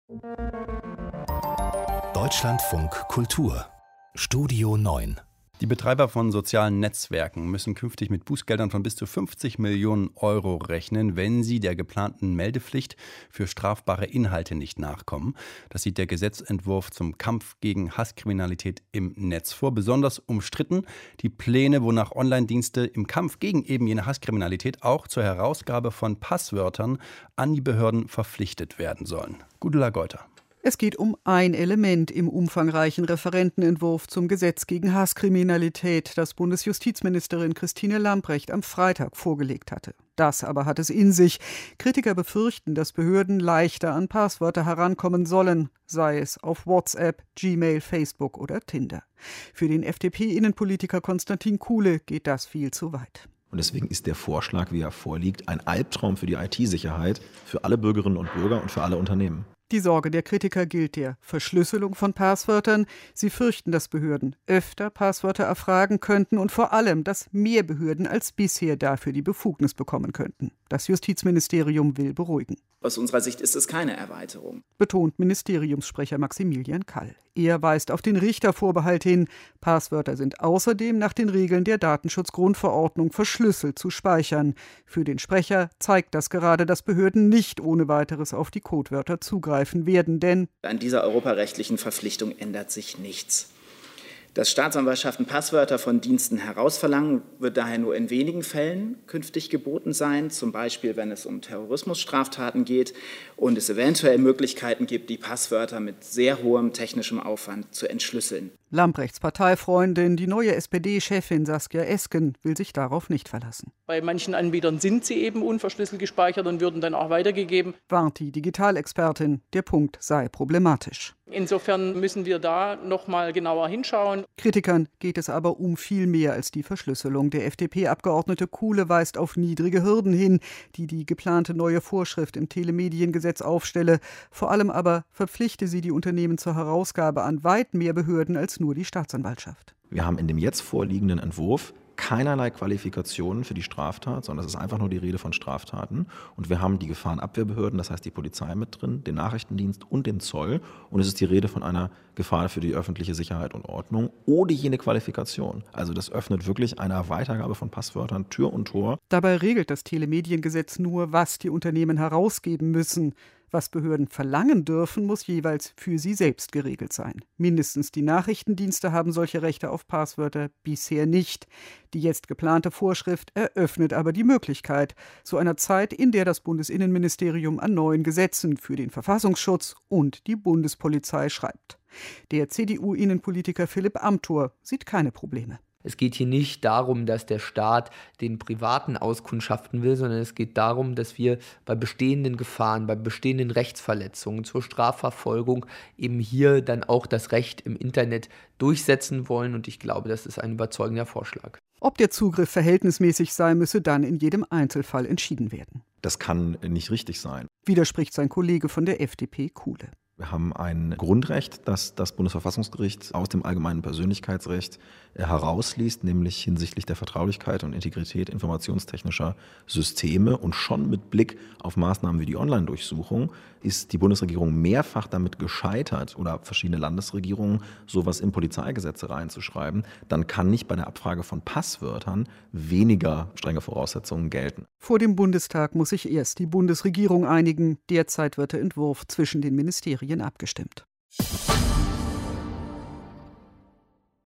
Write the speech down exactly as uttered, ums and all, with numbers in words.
Deutschlandfunk Kultur Studio neun. Die Betreiber von sozialen Netzwerken müssen künftig mit Bußgeldern von bis zu fünfzig Millionen Euro rechnen, wenn sie der geplanten Meldepflicht für strafbare Inhalte nicht nachkommen. Das sieht der Gesetzentwurf zum Kampf gegen Hasskriminalität im Netz vor. Besonders umstritten die Pläne, wonach Online-Dienste im Kampf gegen eben jene Hasskriminalität auch zur Herausgabe von Passwörtern an die Behörden verpflichtet werden sollen. Gudula Geuter. Es geht um ein Element im umfangreichen Referentenentwurf zum Gesetz gegen Hasskriminalität, das Bundesjustizministerin Christine Lambrecht am Freitag vorgelegt hatte. Das aber hat es in sich. Kritiker befürchten, dass Behörden leichter an Passwörter herankommen sollen, sei es auf WhatsApp, Gmail, Facebook oder Tinder. Für den F D P-Innenpolitiker Konstantin Kuhle geht das viel zu weit. Und deswegen ist der Vorschlag, wie er vorliegt, ein Albtraum für die I T-Sicherheit, für alle Bürgerinnen und Bürger und für alle Unternehmen. Die Sorge der Kritiker gilt der Verschlüsselung von Passwörtern. Sie fürchten, dass Behörden öfter Passwörter erfragen könnten und vor allem, dass mehr Behörden als bisher dafür die Befugnis bekommen könnten. Das Justizministerium will beruhigen. Aus unserer Sicht ist es keine Erweiterung, betont Ministeriumssprecher Maximilian Kall. Er weist auf den Richtervorbehalt hin. Passwörter sind außerdem nach den Regeln der Datenschutzgrundverordnung verschlüsselt zu speichern. Für den Sprecher zeigt das gerade, dass Behörden nicht ohne weiteres auf die Codewörter zugreifen werden, denn an dieser europarechtlichen Verpflichtung ändert sich nichts. Dass Staatsanwaltschaften Passwörter von Diensten herausverlangen, wird daher nur in wenigen Fällen künftig geboten sein, zum Beispiel wenn es um Terrorismusstraftaten geht und es eventuell Möglichkeiten gibt, die Passwörter mit sehr hohem technischem Aufwand zu entschlüsseln. Lambrechts Parteifreundin, die neue S P D-Chefin Saskia Esken, will sich darauf nicht verlassen. Bei manchen Anbietern sind sie eben unverschlüsselt gespeichert und würden dann auch weitergegeben. Warnt die Digitalexpertin, der Punkt sei problematisch. Insofern müssen wir da noch mal genauer hinschauen. Kritikern geht es aber um viel mehr als die Verschlüsselung. Der F D P-Abgeordnete Kuhle weist auf niedrige Hürden hin, die die geplante neue Vorschrift im Telemediengesetz aufstelle. Vor allem aber verpflichte sie die Unternehmen zur Herausgabe an weit mehr Behörden als nur die Staatsanwaltschaft. Wir haben in dem jetzt vorliegenden Entwurf keinerlei Qualifikationen für die Straftat, sondern es ist einfach nur die Rede von Straftaten. Und wir haben die Gefahrenabwehrbehörden, das heißt die Polizei mit drin, den Nachrichtendienst und den Zoll. Und es ist die Rede von einer Gefahr für die öffentliche Sicherheit und Ordnung ohne jene Qualifikation. Also das öffnet wirklich einer Weitergabe von Passwörtern Tür und Tor. Dabei regelt das Telemediengesetz nur, was die Unternehmen herausgeben müssen. Was Behörden verlangen dürfen, muss jeweils für sie selbst geregelt sein. Mindestens die Nachrichtendienste haben solche Rechte auf Passwörter bisher nicht. Die jetzt geplante Vorschrift eröffnet aber die Möglichkeit, zu einer Zeit, in der das Bundesinnenministerium an neuen Gesetzen für den Verfassungsschutz und die Bundespolizei schreibt. Der C D U-Innenpolitiker Philipp Amthor sieht keine Probleme. Es geht hier nicht darum, dass der Staat den Privaten auskundschaften will, sondern es geht darum, dass wir bei bestehenden Gefahren, bei bestehenden Rechtsverletzungen zur Strafverfolgung eben hier dann auch das Recht im Internet durchsetzen wollen. Und ich glaube, das ist ein überzeugender Vorschlag. Ob der Zugriff verhältnismäßig sei, müsse dann in jedem Einzelfall entschieden werden. Das kann nicht richtig sein, widerspricht sein Kollege von der F D P Kuhle. Wir haben ein Grundrecht, das das Bundesverfassungsgericht aus dem allgemeinen Persönlichkeitsrecht herausliest, nämlich hinsichtlich der Vertraulichkeit und Integrität informationstechnischer Systeme. Und schon mit Blick auf Maßnahmen wie die Online-Durchsuchung ist die Bundesregierung mehrfach damit gescheitert oder verschiedene Landesregierungen, sowas in Polizeigesetze reinzuschreiben. Dann kann nicht bei der Abfrage von Passwörtern weniger strenge Voraussetzungen gelten. Vor dem Bundestag muss sich erst die Bundesregierung einigen. Derzeit wird der Entwurf zwischen den Ministerien abgestimmt.